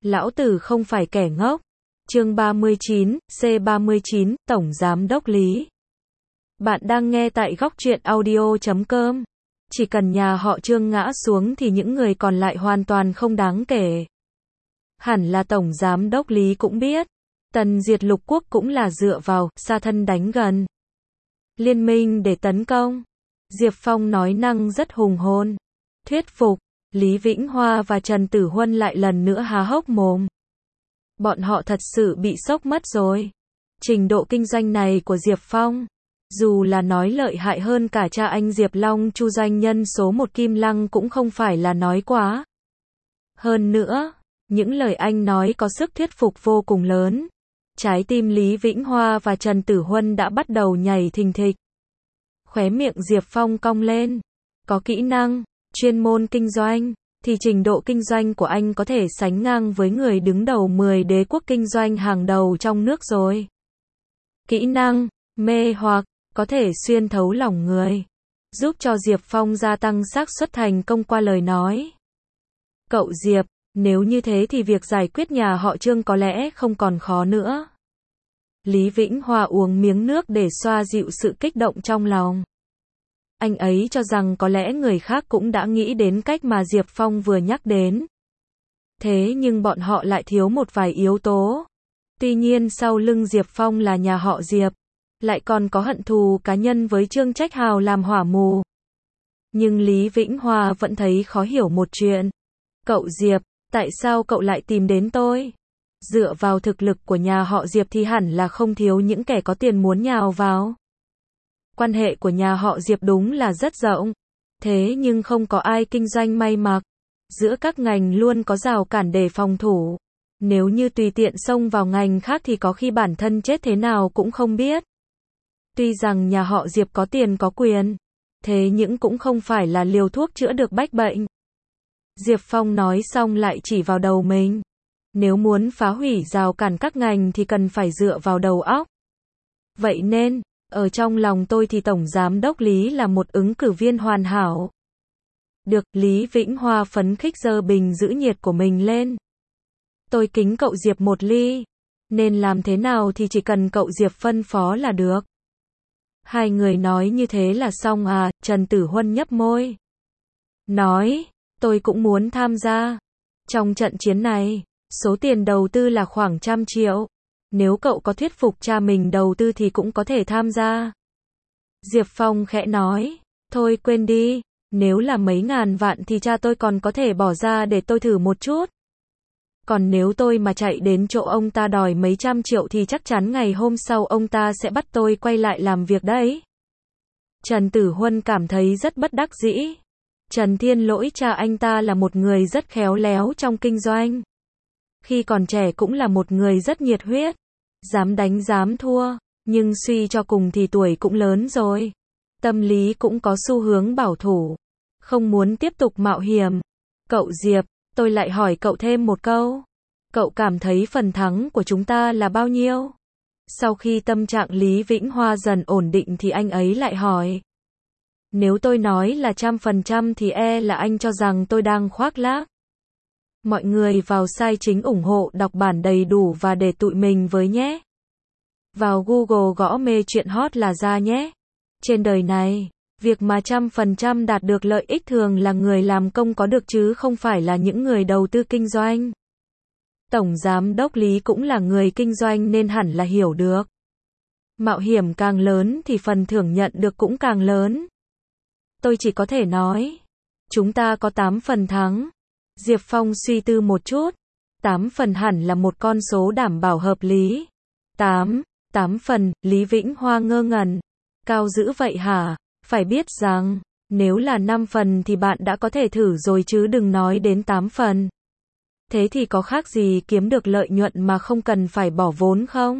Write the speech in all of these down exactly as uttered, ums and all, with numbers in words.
Lão tử không phải kẻ ngốc. Chương ba mươi chín, C ba mươi chín, Tổng Giám đốc Lý. Bạn đang nghe tại góc truyện audio chấm com. Chỉ cần nhà họ Trương ngã xuống thì những người còn lại hoàn toàn không đáng kể. Hẳn là Tổng Giám đốc Lý cũng biết. Tần diệt lục quốc cũng là dựa vào, xa thân đánh gần. Liên minh để tấn công. Diệp Phong nói năng rất hùng hồn. Thuyết phục. Lý Vĩnh Hoa và Trần Tử Huân lại lần nữa há hốc mồm. Bọn họ thật sự bị sốc mất rồi. Trình độ kinh doanh này của Diệp Phong, dù là nói lợi hại hơn cả cha anh Diệp Long Chu doanh nhân số một Kim Lăng cũng không phải là nói quá. Hơn nữa, những lời anh nói có sức thuyết phục vô cùng lớn. Trái tim Lý Vĩnh Hoa và Trần Tử Huân đã bắt đầu nhảy thình thịch. Khóe miệng Diệp Phong cong lên. Có kỹ năng, chuyên môn kinh doanh, thì trình độ kinh doanh của anh có thể sánh ngang với người đứng đầu mười đế quốc kinh doanh hàng đầu trong nước rồi. Kỹ năng, mê hoặc, có thể xuyên thấu lòng người, giúp cho Diệp Phong gia tăng xác suất thành công qua lời nói. Cậu Diệp, nếu như thế thì việc giải quyết nhà họ Trương có lẽ không còn khó nữa. Lý Vĩnh Hoa uống miếng nước để xoa dịu sự kích động trong lòng. Anh ấy cho rằng có lẽ người khác cũng đã nghĩ đến cách mà Diệp Phong vừa nhắc đến. Thế nhưng bọn họ lại thiếu một vài yếu tố. Tuy nhiên sau lưng Diệp Phong là nhà họ Diệp, lại còn có hận thù cá nhân với Trương Trách Hào làm hỏa mù. Nhưng Lý Vĩnh Hoa vẫn thấy khó hiểu một chuyện. Cậu Diệp, tại sao cậu lại tìm đến tôi? Dựa vào thực lực của nhà họ Diệp thì hẳn là không thiếu những kẻ có tiền muốn nhào vào. Quan hệ của nhà họ Diệp đúng là rất rộng. Thế nhưng không có ai kinh doanh may mặc. Giữa các ngành luôn có rào cản để phòng thủ. Nếu như tùy tiện xông vào ngành khác thì có khi bản thân chết thế nào cũng không biết. Tuy rằng nhà họ Diệp có tiền có quyền, thế nhưng cũng không phải là liều thuốc chữa được bách bệnh. Diệp Phong nói xong lại chỉ vào đầu mình. Nếu muốn phá hủy rào cản các ngành thì cần phải dựa vào đầu óc. Vậy nên, ở trong lòng tôi thì Tổng Giám đốc Lý là một ứng cử viên hoàn hảo. Được, Lý Vĩnh Hoa phấn khích giơ bình giữ nhiệt của mình lên. Tôi kính cậu Diệp một ly. Nên làm thế nào thì chỉ cần cậu Diệp phân phó là được. Hai người nói như thế là xong à, Trần Tử Huân nhấp môi. Nói, tôi cũng muốn tham gia. Trong trận chiến này, số tiền đầu tư là khoảng trăm triệu. Nếu cậu có thuyết phục cha mình đầu tư thì cũng có thể tham gia. Diệp Phong khẽ nói, thôi quên đi, nếu là mấy ngàn vạn thì cha tôi còn có thể bỏ ra để tôi thử một chút. Còn nếu tôi mà chạy đến chỗ ông ta đòi mấy trăm triệu thì chắc chắn ngày hôm sau ông ta sẽ bắt tôi quay lại làm việc đấy. Trần Tử Huân cảm thấy rất bất đắc dĩ. Trần Thiên Lỗi cha anh ta là một người rất khéo léo trong kinh doanh. Khi còn trẻ cũng là một người rất nhiệt huyết, dám đánh dám thua, nhưng suy cho cùng thì tuổi cũng lớn rồi. Tâm lý cũng có xu hướng bảo thủ, không muốn tiếp tục mạo hiểm. Cậu Diệp, tôi lại hỏi cậu thêm một câu. Cậu cảm thấy phần thắng của chúng ta là bao nhiêu? Sau khi tâm trạng Lý Vĩnh Hoa dần ổn định thì anh ấy lại hỏi. Nếu tôi nói là trăm phần trăm thì e là anh cho rằng tôi đang khoác lác. Mọi người vào site chính ủng hộ đọc bản đầy đủ và để tụi mình với nhé. Vào Google gõ mê chuyện hot là ra nhé. Trên đời này, việc mà trăm phần trăm đạt được lợi ích thường là người làm công có được chứ không phải là những người đầu tư kinh doanh. Tổng Giám đốc Lý cũng là người kinh doanh nên hẳn là hiểu được. Mạo hiểm càng lớn thì phần thưởng nhận được cũng càng lớn. Tôi chỉ có thể nói, chúng ta có tám phần thắng. Diệp Phong suy tư một chút. tám phần hẳn là một con số đảm bảo hợp lý. tám, tám phần, Lý Vĩnh Hoa ngơ ngẩn. Cao dữ vậy hả? Phải biết rằng, nếu là năm phần thì bạn đã có thể thử rồi chứ đừng nói đến tám phần. Thế thì có khác gì kiếm được lợi nhuận mà không cần phải bỏ vốn không?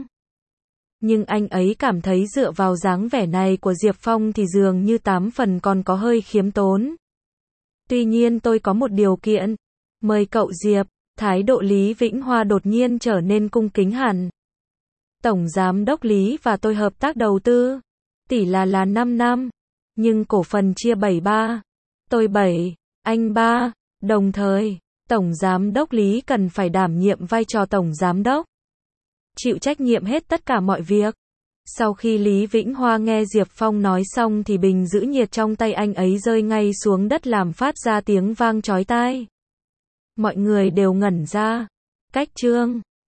Nhưng anh ấy cảm thấy dựa vào dáng vẻ này của Diệp Phong thì dường như tám phần còn có hơi khiêm tốn. Tuy nhiên tôi có một điều kiện. Mời cậu Diệp. Thái độ Lý Vĩnh Hoa đột nhiên trở nên cung kính hẳn. Tổng Giám đốc Lý và tôi hợp tác đầu tư. Tỷ là là năm năm. Nhưng cổ phần chia bảy ba. Tôi bảy, anh ba. Đồng thời, Tổng Giám đốc Lý cần phải đảm nhiệm vai trò Tổng Giám đốc, chịu trách nhiệm hết tất cả mọi việc. Sau khi Lý Vĩnh Hoa nghe Diệp Phong nói xong thì bình giữ nhiệt trong tay anh ấy rơi ngay xuống đất làm phát ra tiếng vang chói tai. Mọi người đều ngẩn ra. Cách chương